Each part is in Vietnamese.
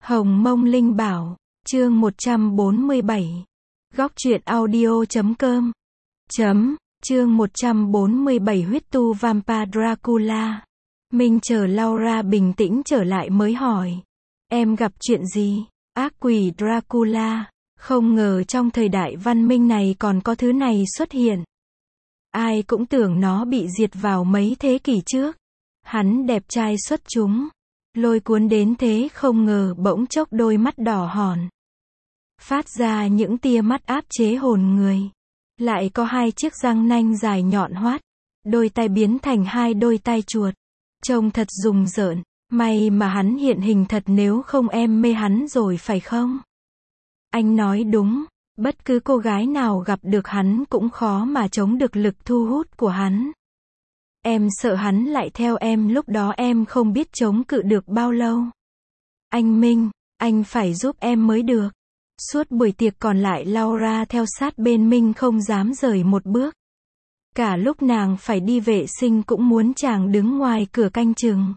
Hồng Mông Linh Bảo, chương 147. Góc truyện audio.com. Chương 147 huyết tu Vampire Dracula. Minh chờ Laura bình tĩnh trở lại mới hỏi. Em gặp chuyện gì? Ác quỷ Dracula. Không ngờ trong thời đại văn minh này còn có thứ này xuất hiện. Ai cũng tưởng nó bị diệt vào mấy thế kỷ trước. Hắn đẹp trai xuất chúng. Lôi cuốn đến thế không ngờ bỗng chốc đôi mắt đỏ hòn. Phát ra những tia mắt áp chế hồn người. Lại có hai chiếc răng nanh dài nhọn hoắt. Đôi tay biến thành hai đôi tay chuột. Trông thật rùng rợn. May mà hắn hiện hình thật, nếu không em mê hắn rồi phải không? Anh nói đúng. Bất cứ cô gái nào gặp được hắn cũng khó mà chống được lực thu hút của hắn. Em sợ hắn lại theo em, lúc đó em không biết chống cự được bao lâu. Anh Minh, anh phải giúp em mới được. Suốt buổi tiệc còn lại Laura theo sát bên Minh không dám rời một bước. Cả lúc nàng phải đi vệ sinh cũng muốn chàng đứng ngoài cửa canh chừng.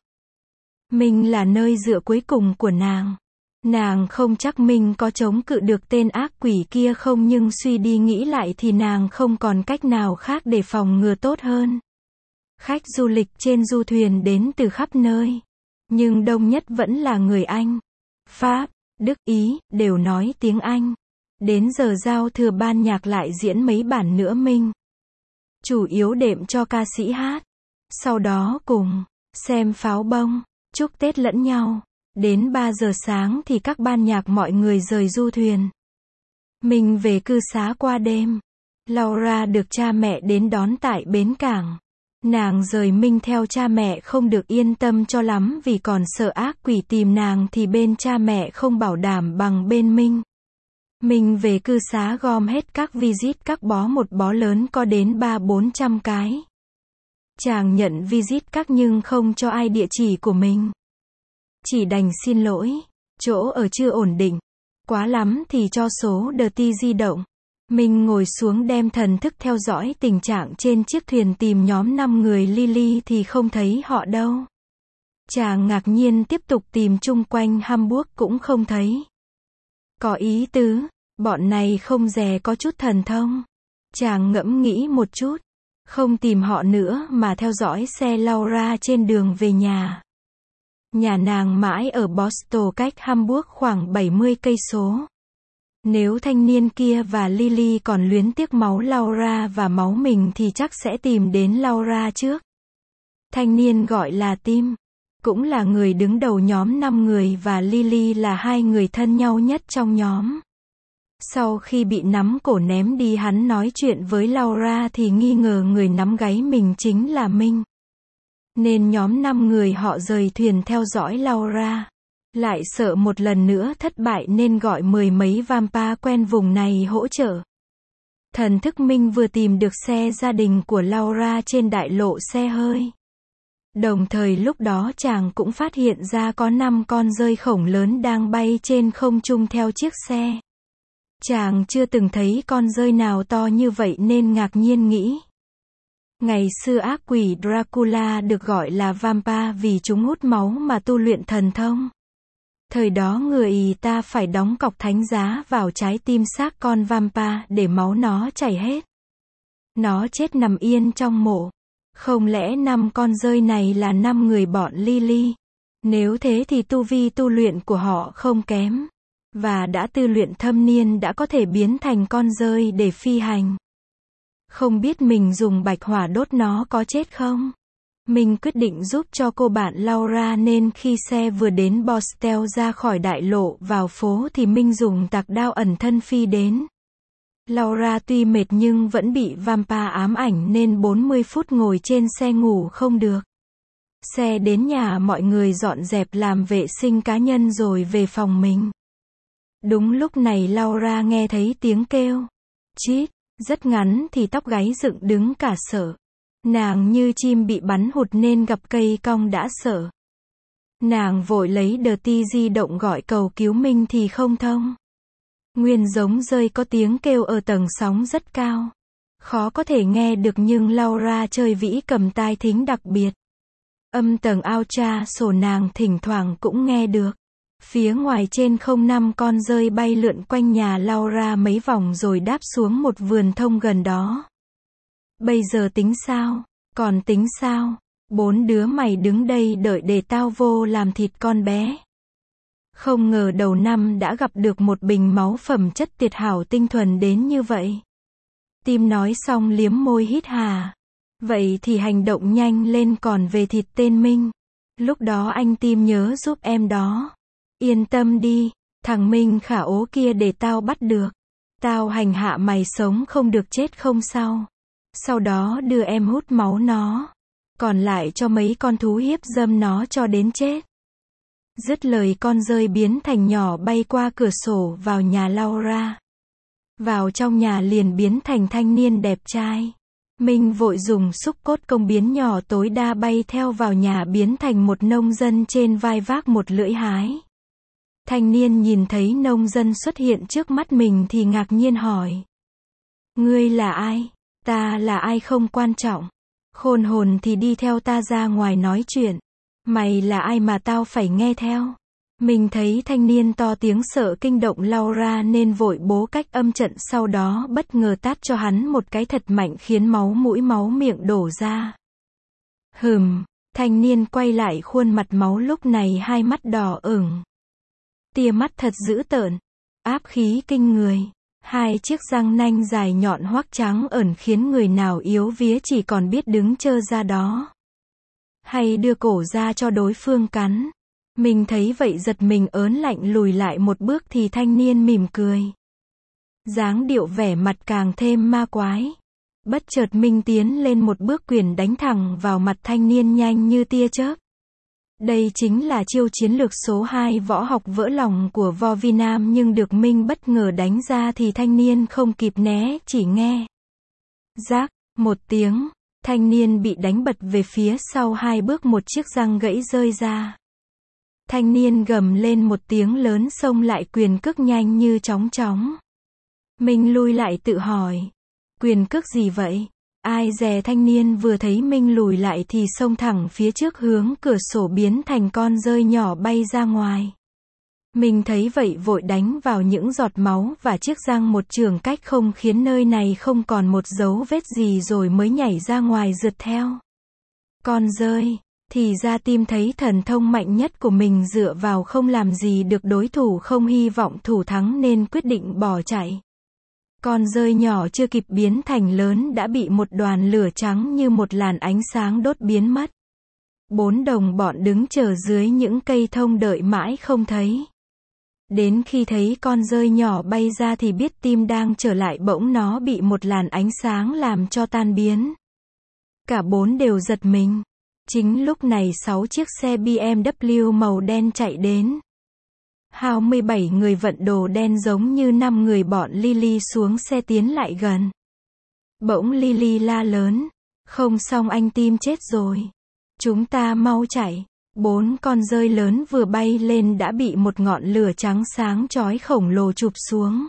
Minh là nơi dựa cuối cùng của nàng. Nàng không chắc Minh có chống cự được tên ác quỷ kia không, nhưng suy đi nghĩ lại thì nàng không còn cách nào khác để phòng ngừa tốt hơn. Khách du lịch trên du thuyền đến từ khắp nơi. Nhưng đông nhất vẫn là người Anh, Pháp, Đức, Ý, đều nói tiếng Anh. Đến giờ giao thừa ban nhạc lại diễn mấy bản nữa Minh. Chủ yếu đệm cho ca sĩ hát. Sau đó cùng xem pháo bông, chúc Tết lẫn nhau. Đến 3 giờ sáng thì các ban nhạc mọi người rời du thuyền. Mình về cư xá qua đêm. Laura được cha mẹ đến đón tại bến cảng. Nàng rời Minh theo cha mẹ không được yên tâm cho lắm vì còn sợ ác quỷ tìm nàng thì bên cha mẹ không bảo đảm bằng bên Minh. Minh về cư xá gom hết các visit các bó, một bó lớn có đến 300-400 cái. Chàng nhận visit các nhưng không cho ai địa chỉ của mình. Chỉ đành xin lỗi, chỗ ở chưa ổn định. Quá lắm thì cho số DT di động. Mình ngồi xuống đem thần thức theo dõi tình trạng trên chiếc thuyền tìm nhóm 5 người Lily thì không thấy họ đâu. Chàng ngạc nhiên tiếp tục tìm chung quanh Hamburg cũng không thấy. Có ý tứ, bọn này không dè có chút thần thông. Chàng ngẫm nghĩ một chút, không tìm họ nữa mà theo dõi xe Laura trên đường về nhà. Nhà nàng mãi ở Boston cách Hamburg khoảng 70 cây số. Nếu thanh niên kia và Lily còn luyến tiếc máu Laura và máu mình thì chắc sẽ tìm đến Laura trước. Thanh niên gọi là Tim, cũng là người đứng đầu nhóm 5 người và Lily là hai người thân nhau nhất trong nhóm. Sau khi bị nắm cổ ném đi, hắn nói chuyện với Laura thì nghi ngờ người nắm gáy mình chính là Minh. Nên nhóm 5 người họ rời thuyền theo dõi Laura. Lại sợ một lần nữa thất bại nên gọi 10 mấy vampire quen vùng này hỗ trợ. Thần thức Minh vừa tìm được xe gia đình của Laura trên đại lộ xe hơi. Đồng thời lúc đó chàng cũng phát hiện ra có 5 con dơi khổng lớn đang bay trên không trung theo chiếc xe. Chàng chưa từng thấy con dơi nào to như vậy nên ngạc nhiên nghĩ. Ngày xưa ác quỷ Dracula được gọi là vampire vì chúng hút máu mà tu luyện thần thông. Thời đó người ta phải đóng cọc thánh giá vào trái tim xác con vampire để máu nó chảy hết. Nó chết nằm yên trong mộ. Không lẽ 5 con dơi này là 5 người bọn Lily? Nếu thế thì tu vi tu luyện của họ không kém. Và đã tu luyện thâm niên đã có thể biến thành con dơi để phi hành. Không biết mình dùng bạch hỏa đốt nó có chết không? Mình quyết định giúp cho cô bạn Laura nên khi xe vừa đến Bostel ra khỏi đại lộ vào phố thì Minh dùng tạc đao ẩn thân phi đến. Laura tuy mệt nhưng vẫn bị vampire ám ảnh nên 40 phút ngồi trên xe ngủ không được. Xe đến nhà mọi người dọn dẹp làm vệ sinh cá nhân rồi về phòng mình. Đúng lúc này Laura nghe thấy tiếng kêu. Chít, rất ngắn thì tóc gáy dựng đứng cả sợ. Nàng như chim bị bắn hụt nên gặp cây cong đã sợ. Nàng vội lấy DT di động gọi cầu cứu Minh thì không thông. Nguyên giống rơi có tiếng kêu ở tầng sóng rất cao. Khó có thể nghe được nhưng Laura chơi vĩ cầm tai thính đặc biệt. Âm tầng ultra sổ nàng thỉnh thoảng cũng nghe được. Phía ngoài trên không 5 con dơi bay lượn quanh nhà Laura mấy vòng rồi đáp xuống một vườn thông gần đó. Bây giờ tính sao? Còn tính sao? 4 đứa mày đứng đây đợi để tao vô làm thịt con bé. Không ngờ đầu năm đã gặp được một bình máu phẩm chất tuyệt hảo tinh thuần đến như vậy. Tim nói xong liếm môi hít hà. Vậy thì hành động nhanh lên, còn về thịt tên Minh. Lúc đó anh Tim nhớ giúp em đó. Yên tâm đi, thằng Minh khả ố kia để tao bắt được. Tao hành hạ mày sống không được chết không sao. Sau đó đưa em hút máu nó. Còn lại cho mấy con thú hiếp dâm nó cho đến chết. Dứt lời con dơi biến thành nhỏ bay qua cửa sổ vào nhà Laura. Vào trong nhà liền biến thành thanh niên đẹp trai. Minh vội dùng xúc cốt công biến nhỏ tối đa bay theo vào nhà biến thành một nông dân trên vai vác một lưỡi hái. Thanh niên nhìn thấy nông dân xuất hiện trước mắt mình thì ngạc nhiên hỏi. Ngươi là ai? Ta là ai không quan trọng. Khôn hồn thì đi theo ta ra ngoài nói chuyện. Mày là ai mà tao phải nghe theo? Mình thấy thanh niên to tiếng sợ kinh động Laura nên vội bố cách âm trận, sau đó bất ngờ tát cho hắn một cái thật mạnh khiến máu mũi máu miệng đổ ra. Thanh niên quay lại khuôn mặt máu lúc này hai mắt đỏ ửng. Tia mắt thật dữ tợn, áp khí kinh người. Hai chiếc răng nanh dài nhọn hoắc trắng ẩn khiến người nào yếu vía chỉ còn biết đứng trơ ra đó. Hay đưa cổ ra cho đối phương cắn. Mình thấy vậy giật mình ớn lạnh lùi lại một bước thì thanh niên mỉm cười. Dáng điệu vẻ mặt càng thêm ma quái. Bất chợt Minh tiến lên một bước quyền đánh thẳng vào mặt thanh niên nhanh như tia chớp. Đây chính là chiêu chiến lược số 2 võ học vỡ lòng của Võ Vi Nam, nhưng được Minh bất ngờ đánh ra thì thanh niên không kịp né, chỉ nghe rác một tiếng, thanh niên bị đánh bật về phía sau 2 bước, một chiếc răng gãy rơi ra. Thanh niên gầm lên một tiếng lớn xông lại quyền cước nhanh như chóng chóng. Minh lui lại tự hỏi, quyền cước gì vậy? Ai dè thanh niên vừa thấy Minh lùi lại thì xông thẳng phía trước hướng cửa sổ biến thành con dơi nhỏ bay ra ngoài. Mình thấy vậy vội đánh vào những giọt máu và chiếc răng một chưởng cách không khiến nơi này không còn một dấu vết gì rồi mới nhảy ra ngoài rượt theo. Con dơi, thì ra Tim thấy thần thông mạnh nhất của mình dựa vào không làm gì được đối thủ, không hy vọng thủ thắng nên quyết định bỏ chạy. Con dơi nhỏ chưa kịp biến thành lớn đã bị một đoàn lửa trắng như một làn ánh sáng đốt biến mất. 4 đồng bọn đứng chờ dưới những cây thông đợi mãi không thấy. Đến khi thấy con dơi nhỏ bay ra thì biết Tim đang trở lại, bỗng nó bị một làn ánh sáng làm cho tan biến. Cả 4 đều giật mình. Chính lúc này 6 chiếc xe BMW màu đen chạy đến. Hao 17 người vận đồ đen giống như 5 người bọn Lily xuống xe tiến lại gần. Bỗng Lily la lớn. Không xong, anh Tim chết rồi. Chúng ta mau chạy. 4 con dơi lớn vừa bay lên đã bị một ngọn lửa trắng sáng chói khổng lồ chụp xuống.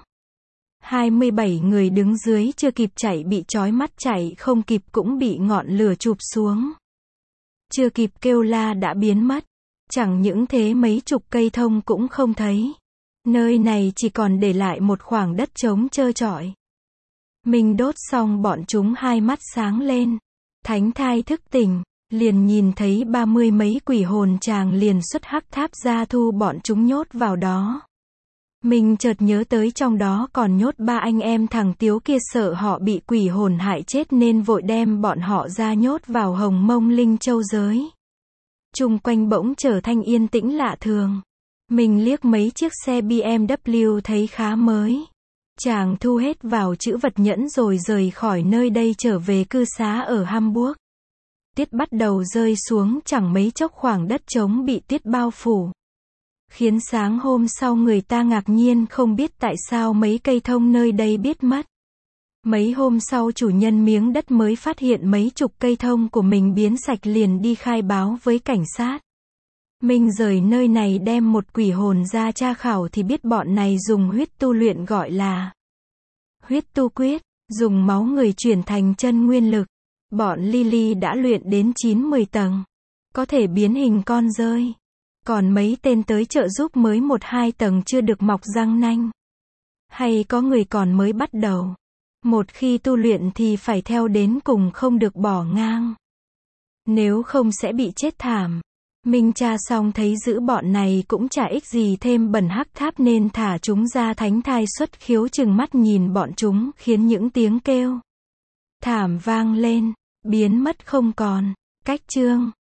27 người đứng dưới chưa kịp chạy bị chói mắt, chạy không kịp cũng bị ngọn lửa chụp xuống. Chưa kịp kêu la đã biến mất. Chẳng những thế mấy chục cây thông cũng không thấy. Nơi này chỉ còn để lại một khoảng đất trống trơ trọi. Mình đốt xong bọn chúng hai mắt sáng lên. Thánh thai thức tỉnh, liền nhìn thấy 30 mấy quỷ hồn chàng liền xuất hắc tháp ra thu bọn chúng nhốt vào đó. Mình chợt nhớ tới trong đó còn nhốt 3 anh em thằng Tiếu kia, sợ họ bị quỷ hồn hại chết nên vội đem bọn họ ra nhốt vào Hồng Mông Linh Châu giới. Chung quanh bỗng trở thành yên tĩnh lạ thường. Mình liếc mấy chiếc xe BMW thấy khá mới. Chàng thu hết vào trữ vật nhẫn rồi rời khỏi nơi đây trở về cư xá ở Hamburg. Tiết bắt đầu rơi xuống, chẳng mấy chốc khoảng đất trống bị tuyết bao phủ. Khiến sáng hôm sau người ta ngạc nhiên không biết tại sao mấy cây thông nơi đây biết mất. Mấy hôm sau chủ nhân miếng đất mới phát hiện mấy chục cây thông của mình biến sạch, liền đi khai báo với cảnh sát. Mình rời nơi này đem một quỷ hồn ra tra khảo thì biết bọn này dùng huyết tu luyện, gọi là huyết tu quyết, dùng máu người chuyển thành chân nguyên lực. Bọn Lily đã luyện đến 9-10 tầng, có thể biến hình con dơi. Còn mấy tên tới trợ giúp mới 1-2 tầng chưa được mọc răng nanh. Hay có người còn mới bắt đầu. Một khi tu luyện thì phải theo đến cùng, không được bỏ ngang. Nếu không sẽ bị chết thảm. Minh Cha xong thấy giữ bọn này cũng chả ích gì thêm bẩn hắc tháp nên thả chúng ra. Thánh thai xuất khiếu trừng mắt nhìn bọn chúng, khiến những tiếng kêu thảm vang lên, biến mất không còn. Cách chương